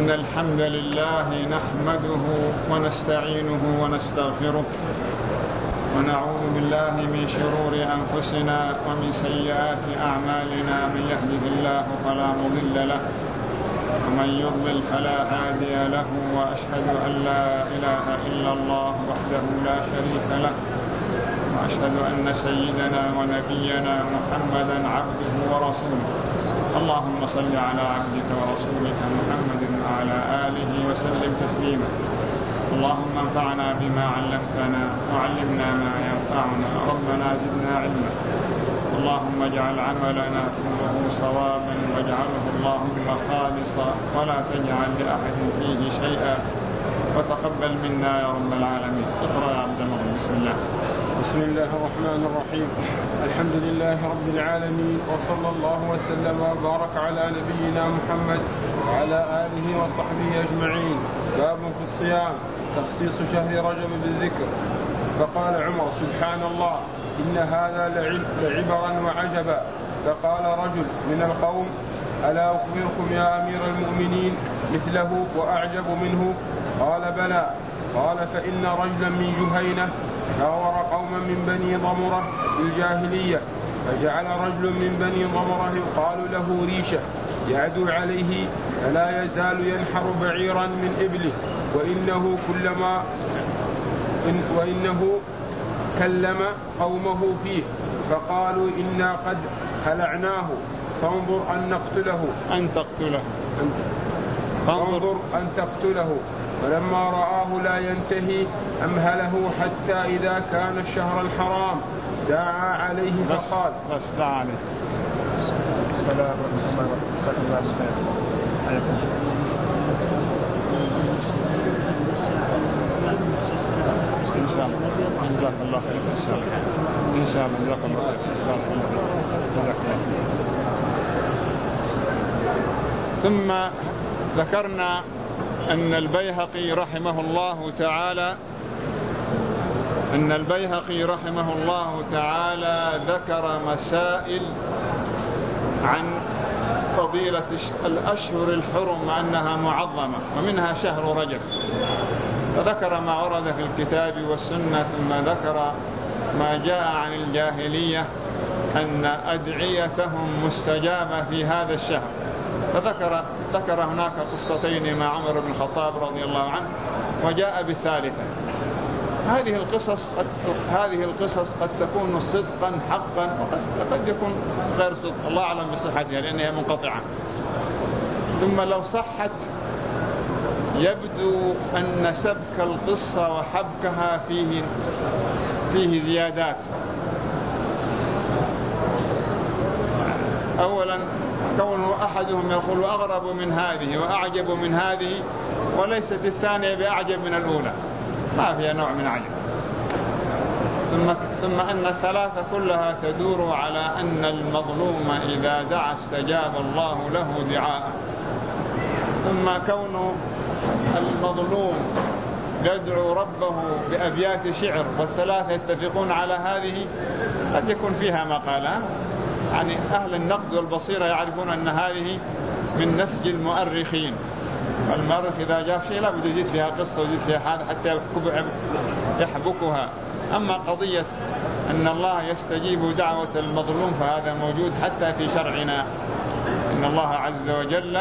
إن الحمد لله نحمده ونستعينه ونستغفره ونعوذ بالله من شرور أنفسنا ومن سيئات أعمالنا. من يهده الله فلا مضل له ومن يضلل فلا هادي له، وأشهد أن لا إله إلا الله وحده لا شريك له، وأشهد أن سيدنا ونبينا محمدا عبده ورسوله. اللهم صل على عبدك ورسولك محمد وعلى آله وسلم تسليما. اللهم انفعنا بما علمتنا وعلمنا ما ينفعنا، ربنا زدنا علما. اللهم اجعل عملنا كله صوابا واجعله اللهم خالصا ولا تجعل لأحد فيه شيئا، وتقبل منا يا رب العالمين. اقرأ يا عبد الله. بسم الله. بسم الله الرحمن الرحيم. الحمد لله رب العالمين، وصلى الله وسلم وبارك على نبينا محمد وعلى آله وصحبه أجمعين. باب في الصيام، تخصيص شهر رجب بالذكر. فقال عمر: سبحان الله، إن هذا لعبرا وعجبا. فقال رجل من القوم: ألا أخبركم يا أمير المؤمنين مثله وأعجب منه؟ قال: بلى. قال: فإن رجلا من جهينة شاور قوما من بني ضمرة في الجاهلية، فجعل رجل من بني ضمرة يقال له ريشة يعدو عليه، فلا يزال ينحر بعيرا من إبله، وإنه كلم قومه فيه، فقالوا: إنا قد خلعناه، فانظر أن تقتله. فلما رآه لا ينتهي أمهله حتى إذا كان الشهر الحرام دعا عليه فقال: دعا عليه. السلام عليكم. إن شاء الله. جزاك الله خير. إن شاء الله. جزاك الله خير. ثم ذكرنا أن البيهقي رحمه الله تعالى ذكر مسائل عن فضيلة الأشهر الحرم أنها معظمة، ومنها شهر رجب. فذكر ما ورد في الكتاب والسنة، ثم ذكر ما جاء عن الجاهلية أن أدعيتهم مستجابة في هذا الشهر. فذكر هناك قصتين مع عمر بن الخطاب رضي الله عنه، وجاء بالثالثة. هذه القصص قد تكون صدقا حقا، وقد يكون غير صدق، الله أعلم بصحتها لأنها منقطعة. ثم لو صحت يبدو أن سبك القصة وحبكها فيه زيادات. أولا، كونه أحدهم يقول أغرب من هذه وأعجب من هذه، وليست الثانية بأعجب من الأولى، ما فيها نوع من عجب. ثم أن الثلاثة كلها تدور على أن المظلوم إذا دعا استجاب الله له دعاءه. ثم كون المظلوم يدعو ربه بأبيات شعر والثلاثة يتفقون على هذه، قد يكون فيها مقالة. يعني أهل النقد والبصيرة يعرفون أن هذه من نسج المؤرخين، والمؤرخ إذا جاء شيء لا بد يزيد فيها قصة ويزيد فيها هذا حتى يحبكها. أما قضية أن الله يستجيب دعوة المظلوم فهذا موجود حتى في شرعنا. إن الله عز وجل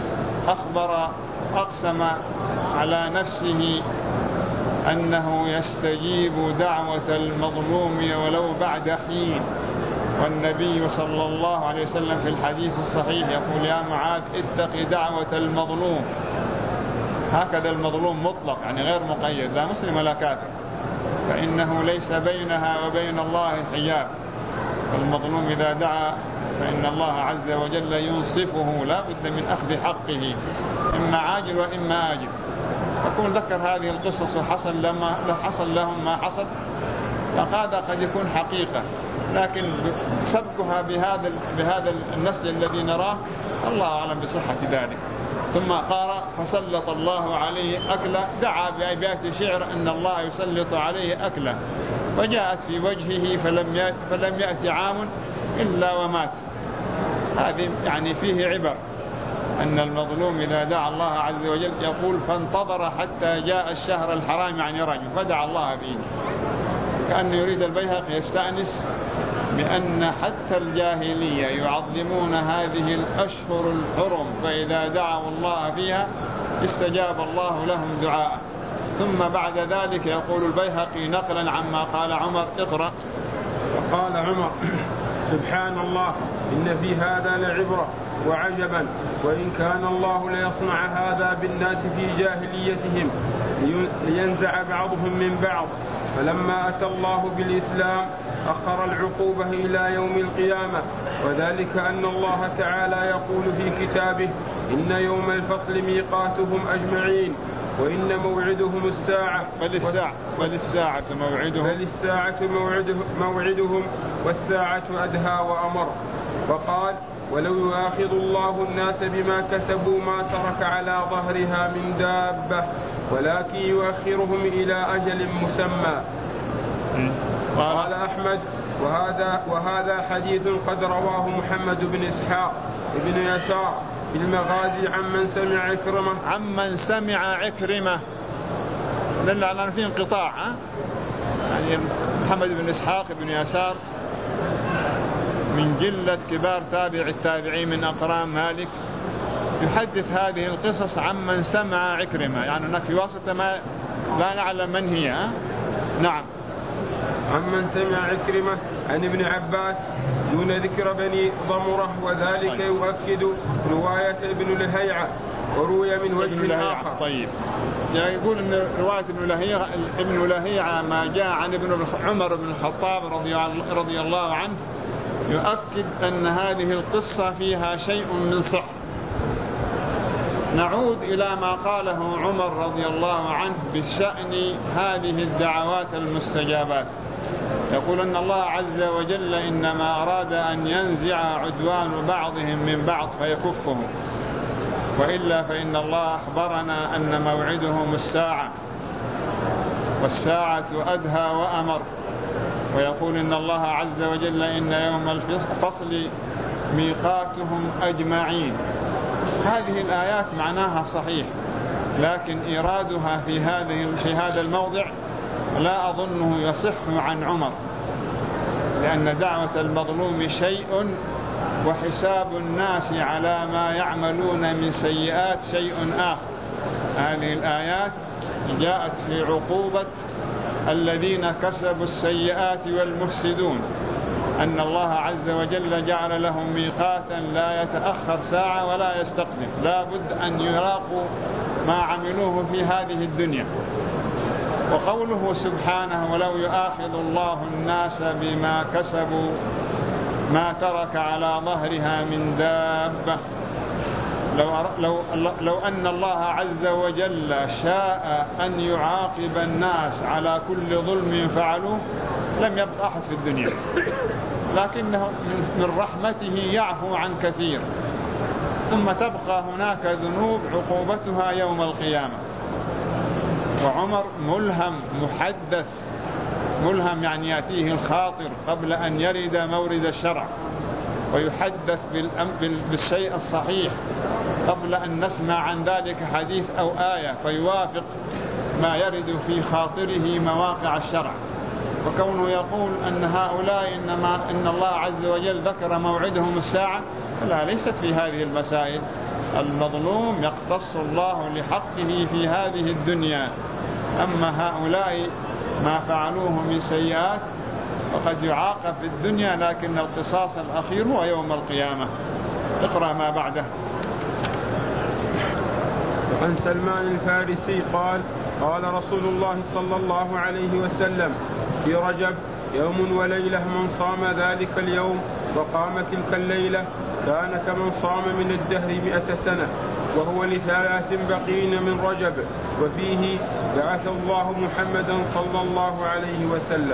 أقسم على نفسه أنه يستجيب دعوة المظلوم ولو بعد حين. والنبي صلى الله عليه وسلم في الحديث الصحيح يقول: يا معاذ اتق دعوة المظلوم. هكذا المظلوم مطلق، يعني غير مقيد، لا مسلم ولا كافر، فإنه ليس بينها وبين الله حجاب. المظلوم إذا دعا فإن الله عز وجل ينصفه، لا بد من أخذ حقه، إما عاجل وإما آجل. أكون ذكر هذه القصص وحصل لهم ما حصل، فهذا قد يكون حقيقة، لكن سبكها بهذا النسل الذي نراه الله أعلم بصحة ذلك. ثم قال: فسلط الله عليه أكله، دعا بأبيات شعر أن الله يسلط عليه أكله، فجاءت في وجهه فلم يأتي عام إلا ومات. هذه يعني فيه عبر. أن المظلوم إذا دعا الله عز وجل يقول فانتظر حتى جاء الشهر الحرام يعني رجل فدعا الله فيه. كأنه يريد البيهقي يستأنس بأن حتى الجاهلية يعظمون هذه الأشهر الحرم، فإذا دعوا الله فيها استجاب الله لهم دعاء. ثم بعد ذلك يقول البيهقي نقلا عما قال عمر: اقرأ. وقال عمر: سبحان الله، إن في هذا لعبرة وعجبا، وإن كان الله ليصنع هذا بالناس في جاهليتهم لينزع بعضهم من بعض، فلما أتى الله بالإسلام أخر العقوبة إلى يوم القيامة، وذلك أن الله تعالى يقول في كتابه: إن يوم الفصل ميقاتهم أجمعين، وإن موعدهم الساعة بل الساعة موعدهم والساعة أدهى وأمر. وقال: ولو يؤاخذ الله الناس بما كسبوا ما ترك على ظهرها من دابة، ولكن يؤخرهم إلى أجل مسمى. قال أحمد: وهذا حديث قد رواه محمد بن إسحاق بن يسار في المغازي عمن سمع عكرمة. لأن في انقطاع، يعني محمد بن إسحاق بن يسار من جلة كبار تابع التابعين من أقران مالك، يحدث هذه القصص عمن سمع عكرمة، يعني هناك في واسطة ما لا نعلم من هي. نعم. عمن سمع عكرمة عن ابن عباس دون ذكر بني ضمرة، وذلك يؤكد رواية ابن لهيعة، وروي من وجه آخر. طيب، يعني يقول أن رواية ابن لهيعة ما جاء عن ابن عمر بن الخطاب رضي الله عنه يؤكد أن هذه القصة فيها شيء من صح. نعود إلى ما قاله عمر رضي الله عنه بشأن هذه الدعوات المستجابات. يقول أن الله عز وجل إنما أراد أن ينزع عدوان بعضهم من بعض فيكفهم، وإلا فإن الله أخبرنا أن موعدهم الساعة، والساعة أدهى وأمر. ويقول إن الله عز وجل إن يوم الفصل ميقاتهم أجمعين. هذه الآيات معناها صحيح، لكن إيرادها في هذا الموضع لا أظنه يصح عن عمر، لأن دعوة المظلوم شيء، وحساب الناس على ما يعملون من سيئات شيء آخر. هذه الآيات جاءت في عقوبة الذين كسبوا السيئات والمفسدون، أن الله عز وجل جعل لهم ميقاتا لا يتأخر ساعة ولا يستقدم، لا بد أن يراقوا ما عملوه في هذه الدنيا. وقوله سبحانه: ولو يؤاخذ الله الناس بما كسبوا ما ترك على ظهرها من دابة. لو أن الله عز وجل شاء أن يعاقب الناس على كل ظلم فعلوه لم يبقى أحد في الدنيا، لكنه من رحمته يعفو عن كثير، ثم تبقى هناك ذنوب عقوبتها يوم القيامة. وعمر ملهم محدث، ملهم يعني يأتيه الخاطر قبل أن يرد مورد الشرع، ويحدث بالشيء الصحيح قبل أن نسمع عن ذلك حديث أو آية فيوافق ما يرد في خاطره مواقع الشرع. وكونه يقول أن هؤلاء إن الله عز وجل ذكر موعدهم الساعة، لا، ليست في هذه المسائل. المظلوم يقتص الله لحقه في هذه الدنيا، أما هؤلاء ما فعلوه من سيئات وقد يعاقب في الدنيا، لكن القصاص الأخير هو يوم القيامة. اقرأ ما بعده. عن سلمان الفارسي قال: قال رسول الله صلى الله عليه وسلم: في رجب يوم وليلة من صام ذلك اليوم وقام تلك الليلة كان كمن صام من الدهر 100 سنة، وهو ل3 بقين من رجب، وفيه بعث الله محمدا صلى الله عليه وسلم.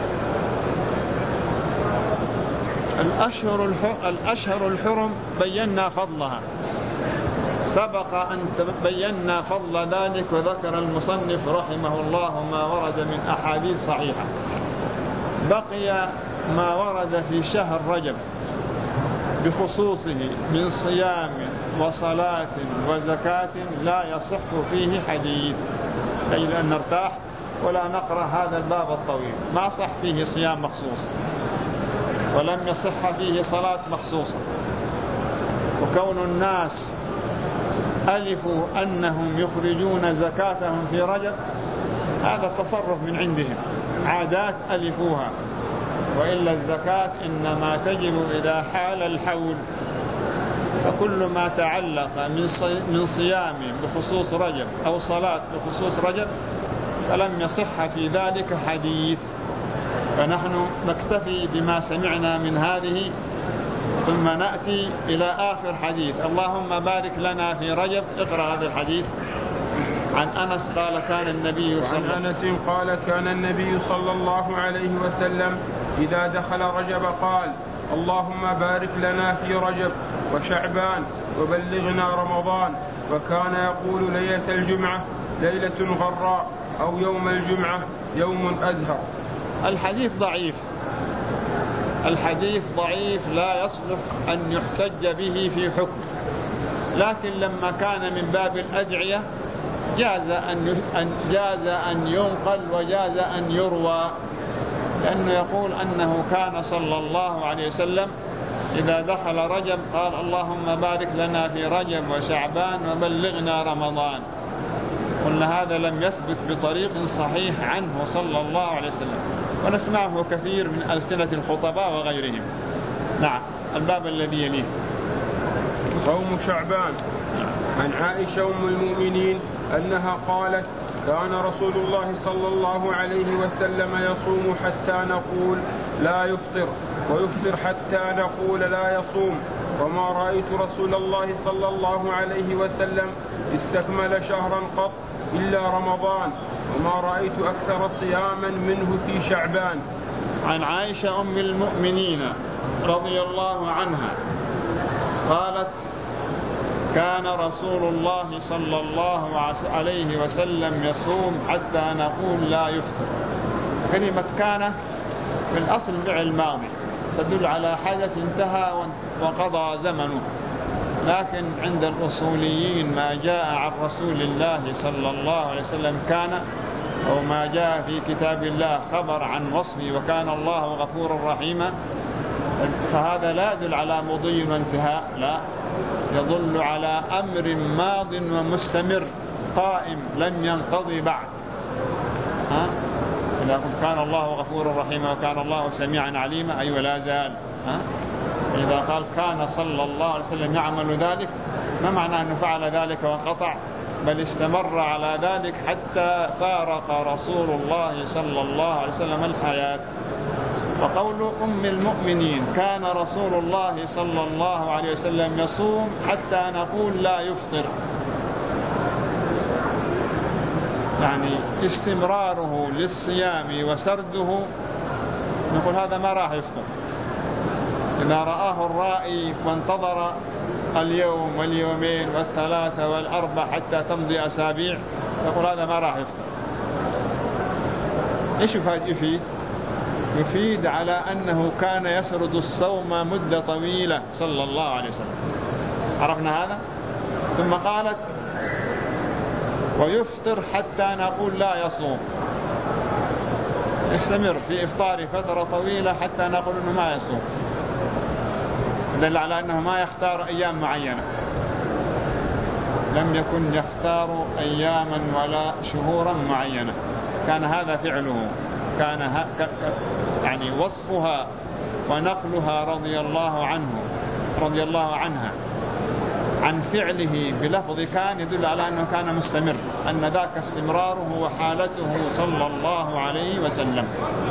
الأشهر الحرم بينا فضلها، سبق أن بينا فضل ذلك، وذكر المصنف رحمه الله ما ورد من أحاديث صحيحة. بقي ما ورد في شهر رجب بخصوصه من صيام وصلاة وزكاة لا يصح فيه حديث، أجل أن نرتاح ولا نقرأ هذا الباب الطويل. ما صح فيه صيام مخصوص، ولم يصح فيه صلاة مخصوصة. وكون الناس ألفوا أنهم يخرجون زكاتهم في رجب، هذا تصرف من عندهم، عادات ألفوها، وإلا الزكاة إنما تجب إذا حال الحول. فكل ما تعلق من صيام بخصوص رجب أو صلاة بخصوص رجب فلم يصح في ذلك حديث. فنحن نكتفي بما سمعنا من هذه، ثم نأتي إلى آخر حديث. اللهم بارك لنا في رجب. اقرأ هذا الحديث. عن أنس قال كان النبي صلى الله عليه وسلم إذا دخل رجب قال اللهم بارك لنا في رجب وشعبان وبلغنا رمضان. وكان يقول ليلة الجمعة ليلة غراء، أو يوم الجمعة يوم أزهر. الحديث ضعيف لا يصلح أن يحتج به في حكم، لكن لما كان من باب الأدعية جاز أن ينقل وجاز أن يروى، لأنه يقول أنه كان صلى الله عليه وسلم إذا دخل رجب قال اللهم بارك لنا في رجب وشعبان وبلغنا رمضان. قلنا هذا لم يثبت بطريق صحيح عنه صلى الله عليه وسلم، ونسمعه كثير من ألسنة الخطباء وغيرهم. نعم. الباب الذي يليه صوم شعبان. عن عائشة أم المؤمنين أنها قالت كان رسول الله صلى الله عليه وسلم يصوم حتى نقول لا يفطر، ويفطر حتى نقول لا يصوم. وما رأيت رسول الله صلى الله عليه وسلم استكمل شهرا قط إلا رمضان، وما رأيت أكثر صياما منه في شعبان. عن عائشة أم المؤمنين رضي الله عنها قالت كان رسول الله صلى الله عليه وسلم يصوم حتى نقول لا يفطر. كلمة كان في الأصل فعل ماضي تدل على حدث انتهى وقضى زمنه، لكن عند الأصوليين ما جاء عن رسول الله صلى الله عليه وسلم كان، أو ما جاء في كتاب الله خبر عن وصفه وكان الله غفورا رحيما، فهذا لا يدل على مضي وانتهاء، لا، يدل على أمر ماض ومستمر قائم لم ينقضي بعد. إذا قلت كان الله غفورا رحيما وكان الله سميعا عليما، أي ولا زال. إذا قال كان صلى الله عليه وسلم يعمل ذلك، ما معنى أنه فعل ذلك وانقطع، بل استمر على ذلك حتى فارق رسول الله صلى الله عليه وسلم الحياة. وقول أم المؤمنين كان رسول الله صلى الله عليه وسلم يصوم حتى نقول لا يفطر، يعني استمراره للصيام وسرده، نقول هذا ما راح يفطر. إذا رآه الرائي وانتظر اليوم واليومين والثلاثة والأربع حتى تمضي أسابيع، نقول هذا ما راح يفطر. إيش يفيد؟ يفيد على أنه كان يسرد الصوم مدة طويلة صلى الله عليه وسلم. عرفنا هذا؟ ثم قالت ويفطر حتى نقول لا يصوم، يستمر في إفطار فترة طويلة حتى نقول أنه ما يصوم، دل على أنه ما يختار أيام معينة، لم يكن يختار أياما ولا شهورا معينة، كان هذا فعله، كان يعني وصفها ونقلها رضي الله عنها عن فعله بلفظ كان يدل على أنه كان مستمر، أن ذاك استمراره وحالته صلى الله عليه وسلم.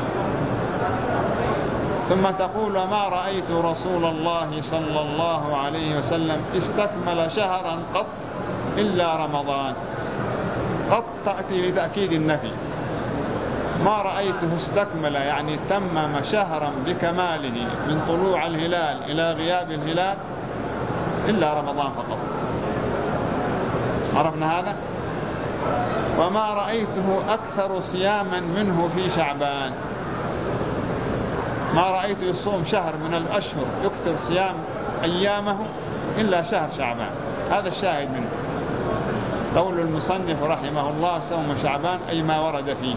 ثم تقول وما رأيت رسول الله صلى الله عليه وسلم استكمل شهرا قط إلا رمضان. قط تأتي لتأكيد النفي، ما رأيته استكمل يعني تمم شهرا بكماله من طلوع الهلال إلى غياب الهلال إلا رمضان فقط. عرفنا هذا؟ وما رأيته أكثر صياما منه في شعبان، ما رأيته يصوم شهر من الأشهر يكثر صيام أيامه إلا شهر شعبان. هذا الشاهد منه. قول المصنف رحمه الله صوم شعبان أي ما ورد فيه.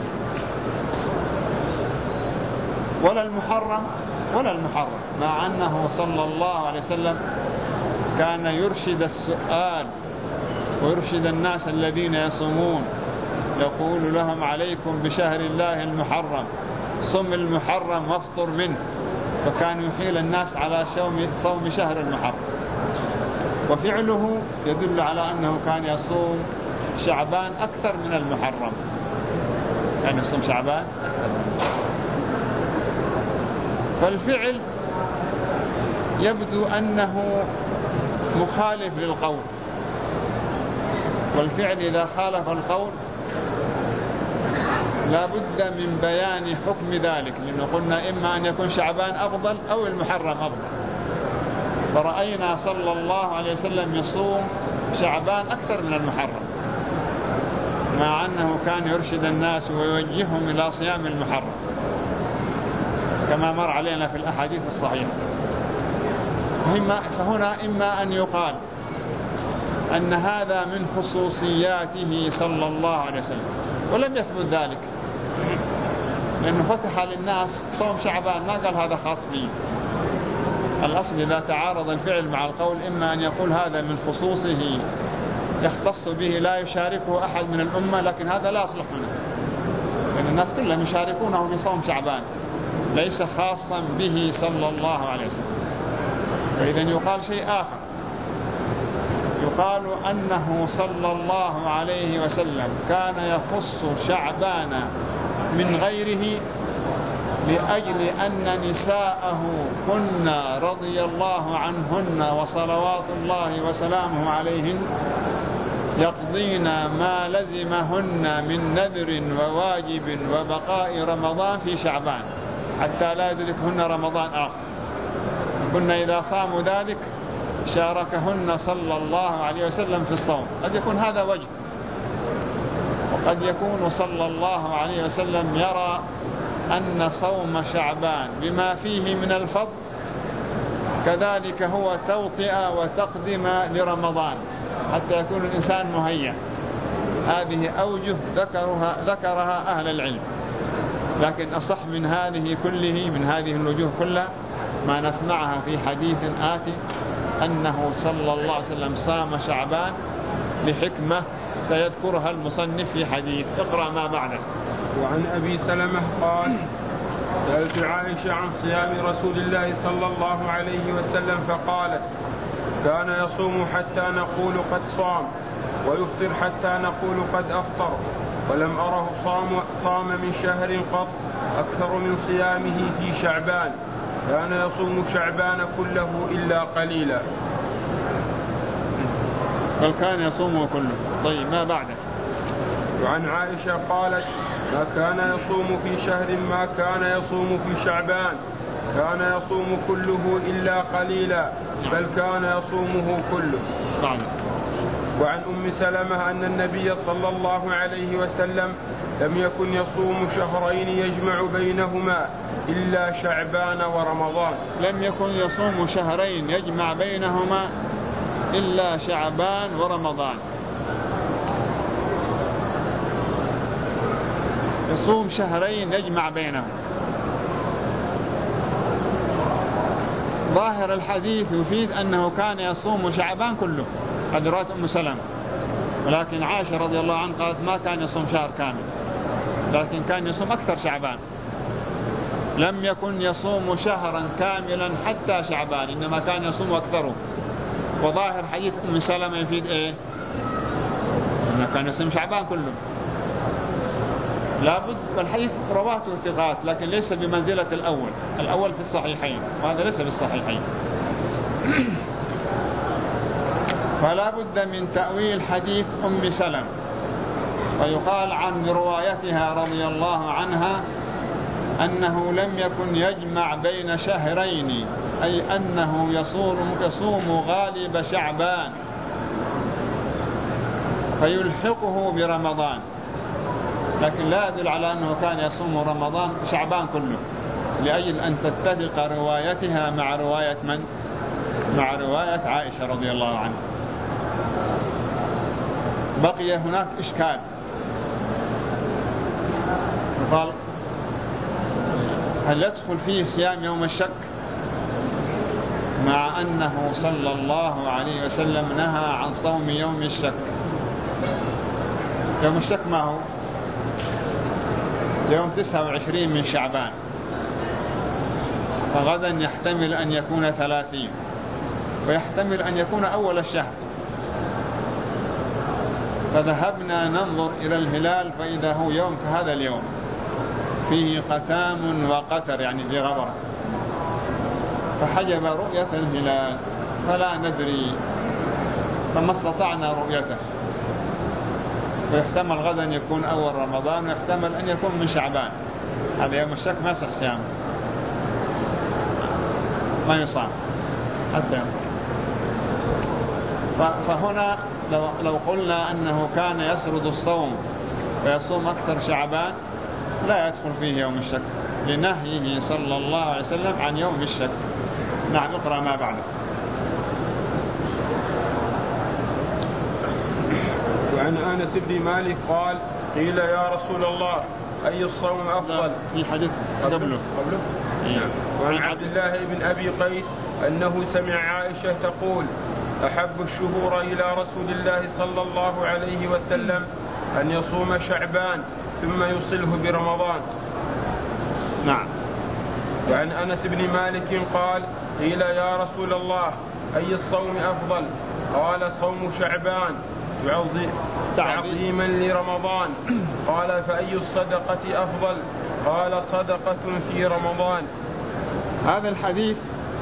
ولا المحرم مع أنه صلى الله عليه وسلم كان يرشد السؤال ويرشد الناس الذين يصومون، يقول لهم عليكم بشهر الله المحرم، صم المحرم وافطر منه، فكان يحيل الناس على صوم شهر المحرم. وفعله يدل على أنه كان يصوم شعبان أكثر من المحرم، يعني يصوم شعبان أكثر من المحرم. فالفعل يبدو أنه مخالف للقول، والفعل إذا خالف القول لا بد من بيان حكم ذلك، لأنه قلنا إما أن يكون شعبان أفضل أو المحرم أفضل. فرأينا صلى الله عليه وسلم يصوم شعبان أكثر من المحرم، مع أنه كان يرشد الناس ويوجههم إلى صيام المحرم كما مر علينا في الأحاديث الصحيحة. فهنا إما أن يقال أن هذا من خصوصياته صلى الله عليه وسلم، ولم يثبت ذلك، لأنه فتح للناس صوم شعبان، ما قال هذا خاص به. الأصل إذا تعارض الفعل مع القول إما أن يقول هذا من خصوصه يختص به لا يشاركه أحد من الأمة، لكن هذا لا يصلح منه، لأن الناس كلهم يشاركونه في صوم شعبان، ليس خاصا به صلى الله عليه وسلم. فإذا يقال شيء آخر، يقال أنه صلى الله عليه وسلم كان يخص شعبان من غيره لأجل أن نساءه كن رضي الله عنهن وصلوات الله وسلامه عليهن يقضين ما لزمهن من نذر وواجب وبقاء رمضان في شعبان حتى لا يدركهن رمضان آخر. كنا إذا صاموا ذلك شاركهن صلى الله عليه وسلم في الصوم. قد يكون هذا وجه، وقد يكون صلى الله عليه وسلم يرى أن صوم شعبان بما فيه من الفضل كذلك هو توطئة وتقدمة لرمضان حتى يكون الإنسان مهيأ. هذه أوجه ذكرها أهل العلم، لكن أصح من هذه الوجوه كلها ما نسمعها في حديث آتي أنه صلى الله عليه وسلم صام شعبان لحكمة سيذكرها المصنف في حديث. اقرأ ما بعده. وعن أبي سلمة قال: سألت عائشة عن صيام رسول الله صلى الله عليه وسلم فقالت: كان يصوم حتى نقول قد صام، ويفطر حتى نقول قد أفطر، ولم أره صام من شهر قط أكثر من صيامه في شعبان، كان يصوم شعبان كله إلا قليلا. بل كان يصومه كله. طيب ما بعده. وعن عائشة قالت: ما كان يصوم في شهر ما كان يصوم في شعبان، كان يصوم كله إلا قليلا، بل كان يصومه كله. وعن أم سلمة أن النبي صلى الله عليه وسلم لم يكن يصوم شهرين يجمع بينهما إلا شعبان ورمضان. لم يكن يصوم شهرين يجمع بينهما إلا شعبان ورمضان. يصوم شهرين يجمع بينهم. ظاهر الحديث يفيد أنه كان يصوم شعبان كله، هذه رواية أم سلمة، ولكن عائشة رضي الله عنها قالت ما كان يصوم شهر كامل، لكن كان يصوم أكثر شعبان. لم يكن يصوم شهرا كاملا حتى شعبان، إنما كان يصوم أكثره. وظاهر حديث أم سلمة يفيد إيه؟ أنه كان يصوم شعبان كله. لابد الحديث رواته ثقات، لكن ليس بمنزلة الأول في الصحيحين، وهذا ليس بالصحيحين. فلا بد من تأويل حديث أم سلمة. ويقال عن روايتها رضي الله عنها أنه لم يكن يجمع بين شهرين، أي أنه يصوم غالب شعبان فيلحقه برمضان، لكن لا يدل على أنه كان يصوم رمضان شعبان كله، لأجل أن تتفق روايتها مع رواية من؟ مع رواية عائشة رضي الله عنها. بقي هناك إشكال، قال هل يدخل فيه صيام يوم الشك مع أنه صلى الله عليه وسلم نهى عن صوم يوم الشك؟ يوم الشك ما هو؟ يوم 29 من شعبان، فغدا يحتمل أن يكون 30 ويحتمل أن يكون أول الشهر. فذهبنا ننظر إلى الهلال فإذا هو يوم كهذا اليوم فيه قتام وقتر، يعني في غبرة، فحجب رؤية الهلال فلا ندري، فما استطعنا رؤيته، ويحتمل غدا يكون أول رمضان ويحتمل أن يكون من شعبان. هذا يوم الشك ما يصح صيامه، ما يصام حتى يوم. فهنا لو قلنا أنه كان يسرد الصوم ويصوم أكثر شعبان لا يدخل فيه يوم الشك لنهيه صلى الله عليه وسلم عن يوم الشك. نعم، اقرأ ما بعده. وعن أنس بن مالك قال قيل يا رسول الله أي الصوم أفضل؟ في حديث قبله. إيه. وعن عبد الله بن أبي قيس أنه سمع عائشة تقول أحب الشهور إلى رسول الله صلى الله عليه وسلم أن يصوم شعبان ثم يصله برمضان. نعم. وعن أنس بن مالك قال قيل يا رسول الله أي الصوم أفضل؟ قال صوم شعبان تعظيما لرمضان. قال فأي الصدقة أفضل؟ قال صدقة في رمضان. هذا الحديث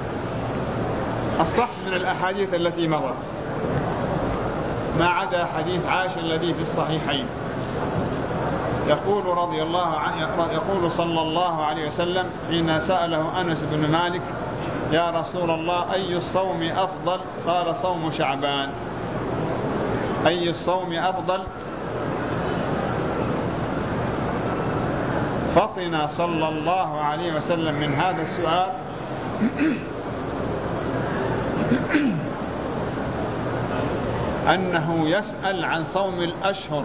الصح من الأحاديث التي مرت ما عدا حديث عائشة الذي في الصحيحين. يقول رضي الله عنه، يقول صلى الله عليه وسلم حين سأله أنس بن مالك يا رسول الله أي الصوم أفضل؟ قال صوم شعبان. أي الصوم أفضل؟ فطن صلى الله عليه وسلم من هذا السؤال أنه يسأل عن صوم الأشهر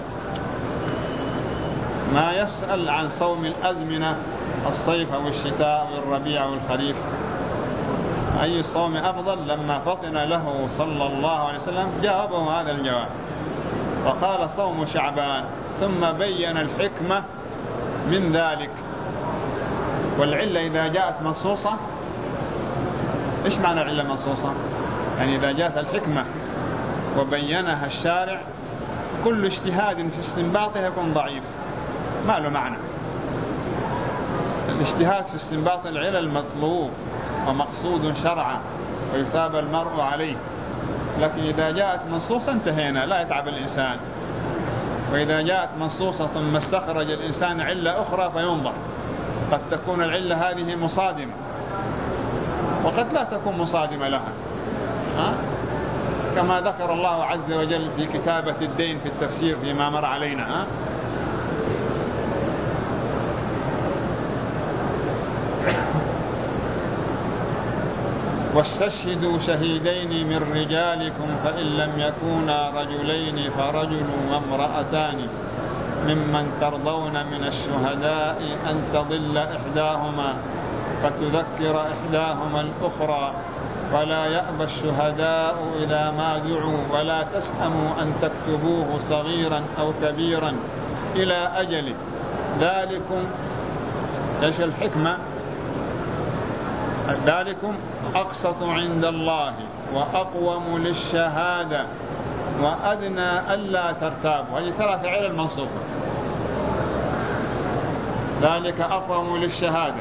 ما يسأل عن صوم الأزمنة، الصيف أو الشتاء أو الربيع أو الخريف. أي الصوم أفضل؟ لما فطن له صلى الله عليه وسلم جاوبه هذا الجواب وقال صوم شعبان، ثم بين الحكمة من ذلك. والعلة إذا جاءت منصوصة، إيش معنى العلة منصوصة؟ يعني إذا جاءت الحكمة وبينها الشارع كل اجتهاد في استنباطه يكون ضعيف ما له معنى. الاجتهاد في استنباط العلل مطلوب ومقصود شرعا ويثاب المرء عليه، لكن إذا جاءت منصوصة انتهينا، لا يتعب الإنسان. وإذا جاءت منصوصة ثم استخرج الإنسان علة أخرى فينظر، قد تكون العلة هذه مصادمة وقد لا تكون مصادمة لها، كما ذكر الله عز وجل في كتابة الدين في التفسير فيما مر علينا. واستشهدوا شهيدين من رجالكم فإن لم يكونا رجلين فرجل وامرأتان ممن ترضون من الشهداء أن تضل إحداهما فتذكر إحداهما الأخرى ولا يأبى الشهداء إذا ما دعوا ولا تسأموا أن تكتبوه صغيرا أو كبيرا إلى أجله ذلكم. ايش الحكمة؟ ذلكم أقسط عند الله وأقوم للشهادة وأدنى ألا ترتابوا. هذه ثلاث علل منصوصة. ذلك أقوم للشهادة،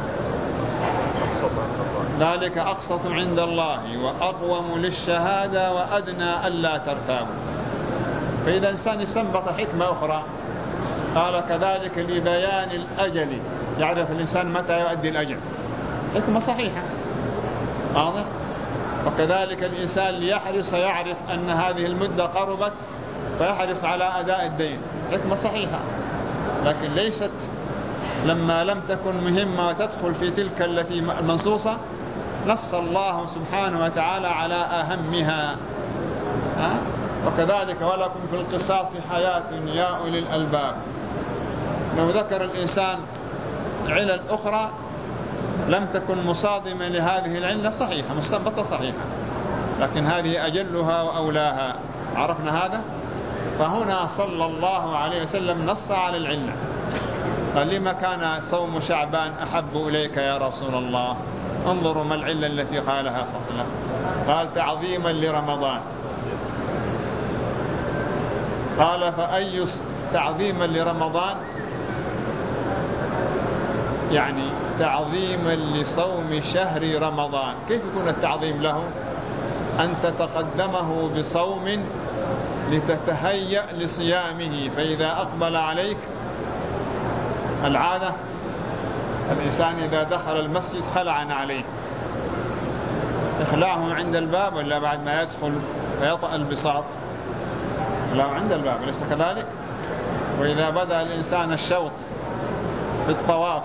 ذلك أقسط عند الله وأقوم للشهادة وأدنى ألا ترتابوا. فإذا إنسان استنبط حكمة أخرى قال كذلك لبيان الأجل، يعرف الإنسان متى يؤدي الأجل، حكمة صحيحة واضح. وكذلك الإنسان ليحرص يعرف أن هذه المدة قربت فيحرص على أداء الدين، حكمة صحيحة. لكن ليست لما لم تكن مهمة وتدخل في تلك التي المنصوصة نص الله سبحانه وتعالى على أهمها. وكذلك ولكم في القصاص حياة يا أولي الألباب. لو ذكر الإنسان علل أخرى لم تكن مصادمة لهذه العلة صحيحة مستنبطة صحيحة، لكن هذه أجلها وأولاها. عرفنا هذا؟ فهنا صلى الله عليه وسلم نص على العلة. قال لما كان صوم شعبان أحب إليك يا رسول الله؟ انظروا ما العلة التي قالها صلى الله عليه وسلم. قال تعظيما لرمضان. قال فأي تعظيما لرمضان؟ يعني تعظيما لصوم شهر رمضان. كيف يكون التعظيم له؟ أن تتقدمه بصوم لتتهيأ لصيامه، فإذا أقبل عليك العادة الإنسان إذا دخل المسجد خلع عليه، إخلاعه عند الباب ولا بعد ما يدخل فيطأ البساط؟ إخلاعه عند الباب، ليس كذلك؟ وإذا بدأ الإنسان الشوط في الطواف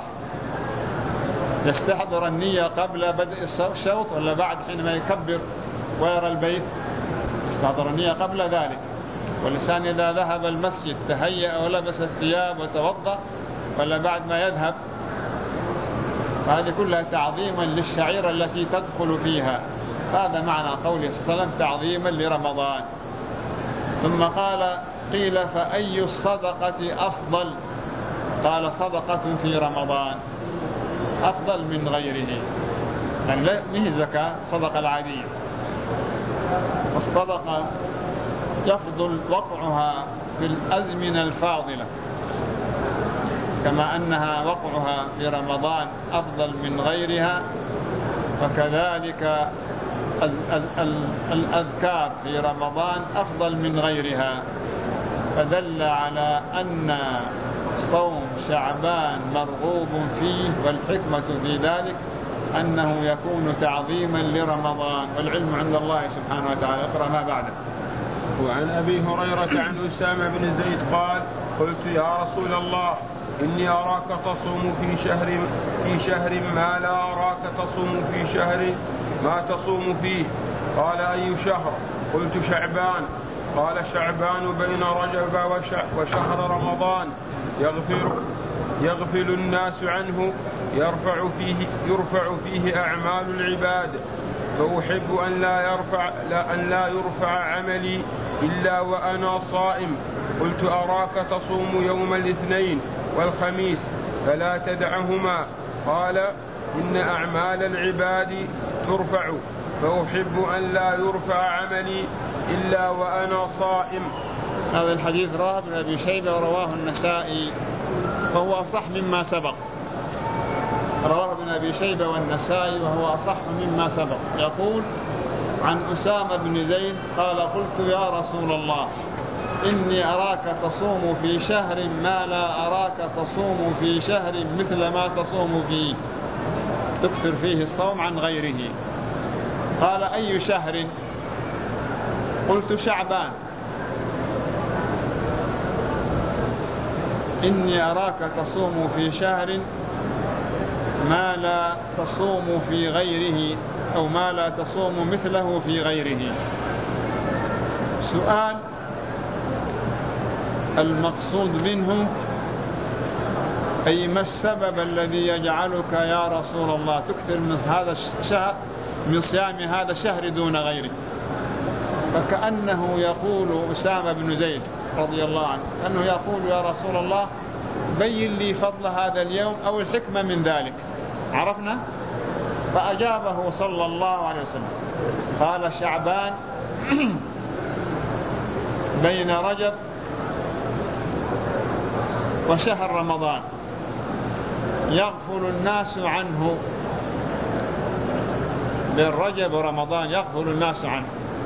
يستحضر النية قبل بدء الشوط ولا بعد حينما يكبر ويرى البيت؟ يستحضر النية قبل ذلك. والإنسان إذا ذهب المسجد تهيأ ولبس الثياب وتوضأ ولا بعد ما يذهب؟ هذه كلها تعظيما للشعيرة التي تدخل فيها. هذا معنى قوله صلى الله عليه وسلم تعظيما لرمضان. ثم قيل فأي الصدقة أفضل؟ قال صدقة في رمضان أفضل من غيره. يعني لا هي زكاة، صدقة العادية. الصدقة يفضل وقعها في الأزمنة الفاضلة كما أنها وقعها في رمضان أفضل من غيرها، وكذلك الأذكار في رمضان أفضل من غيرها. فدل على أن صوم شعبان مرغوب فيه، والحكمة في ذلك أنه يكون تعظيما لرمضان، والعلم عند الله سبحانه وتعالى. اقرأ ما بعده. وعن أبي هريرة عن أسامة بن زيد قال قلت يا رسول الله إني أراك تصوم في شهر ما لا أراك تصوم في شهر ما تصوم فيه. قال أي شهر؟ قلت شعبان. قال شعبان بين رجب وشهر رمضان يغفل الناس عنه يرفع فيه أعمال العباد، فأحب أن لا يرفع عملي إلا وأنا صائم. قلت أراك تصوم يوم الاثنين والخميس فلا تدعهما. قال إن أعمال العباد ترفع، فأحب أن لا يرفع عملي إلا وأنا صائم. هذا الحديث رواه ابن أبي شيبة ورواه النسائي، فهو أصح مما سبق. رواه ابن أبي شيبة والنسائي وهو أصح مما سبق. يقول عن أسامة بن زيد قال قلت يا رسول الله إني أراك تصوم في شهر ما لا أراك تصوم في شهر مثل ما تصوم فيه، تكثر فيه الصوم عن غيره. قال أي شهر؟ قلت شعبان. إني أراك تصوم في شهر ما لا تصوم في غيره، أو ما لا تصوم مثله في غيره. سؤال المقصود منه أي ما السبب الذي يجعلك يا رسول الله تكثر من هذا الشهر، من صيام هذا الشهر دون غيره؟ فكأنه يقول أسامة بن زيد رضي الله عنه أنه يقول يا رسول الله بين لي فضل هذا اليوم أو الحكمة من ذلك. عرفنا؟ فأجابه صلى الله عليه وسلم قال شعبان بين رجب وشهر رمضان يغفل الناس عنه. بين رجب ورمضان يغفل الناس عنه.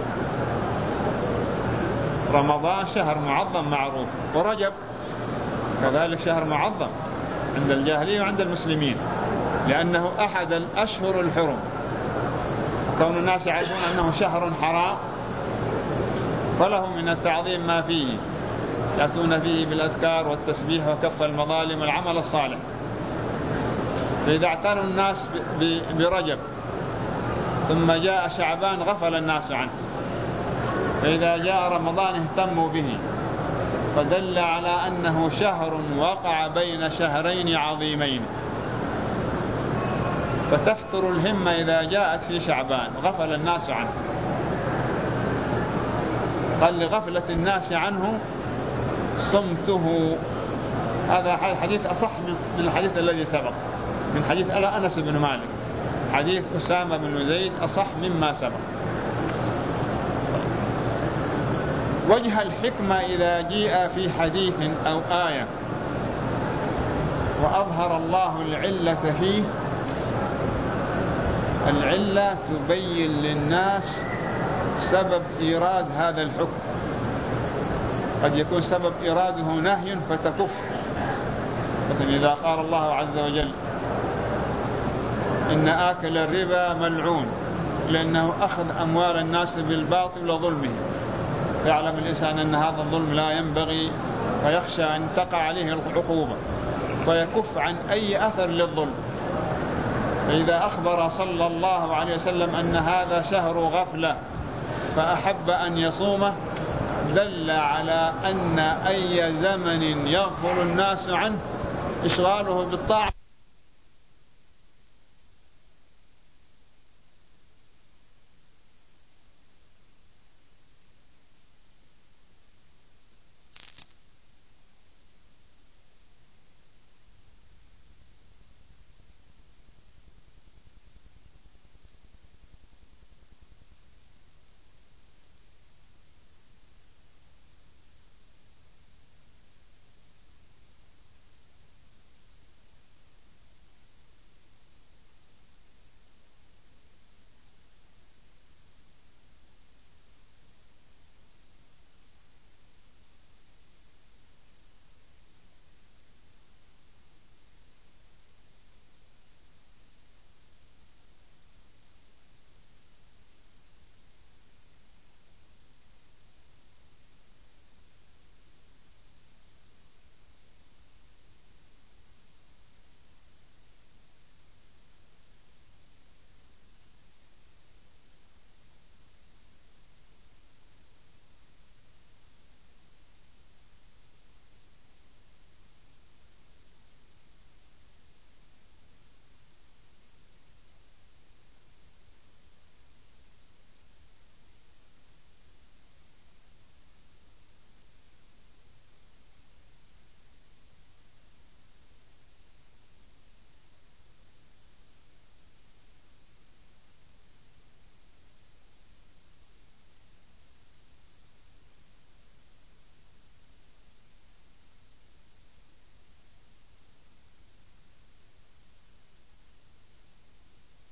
رمضان شهر معظم معروف، ورجب كذلك شهر معظم عند الجاهلية وعند المسلمين، لأنه أحد الأشهر الحرم. كون الناس يعرفون أنه شهر حرام فله من التعظيم ما فيه، يأتون فيه بالأذكار والتسبيح وكف المظالم والعمل الصالح. فإذا اعتنوا الناس برجب ثم جاء شعبان غفل الناس عنه. فإذا جاء رمضان اهتموا به، فدل على أنه شهر وقع بين شهرين عظيمين، فتفتر الهمة إذا جاءت في شعبان غفل الناس عنه. قال لغفلة الناس عنه صمته. هذا حديث أصح من الحديث الذي سبق، من حديث أنس بن مالك. حديث أسامة بن زيد أصح مما سبق. وجه الحكمة إذا جيء في حديث أو آية وأظهر الله العلة فيه، العلة تبين للناس سبب إيراد هذا الحكم. قد يكون سبب إراده نهي فتكف، مثلا إذا قال الله عز وجل إن آكل الربا ملعون لأنه أخذ أموال الناس بالباطل وظلمه، يعلم الإنسان أن هذا الظلم لا ينبغي ويخشى أن تقع عليه العقوبة فيكف عن أي أثر للظلم. فإذا أخبر صلى الله عليه وسلم أن هذا شهر غفلة فأحب أن يصومه، دل على أن أي زمن يغفل الناس عنه إشغاله بالطاعة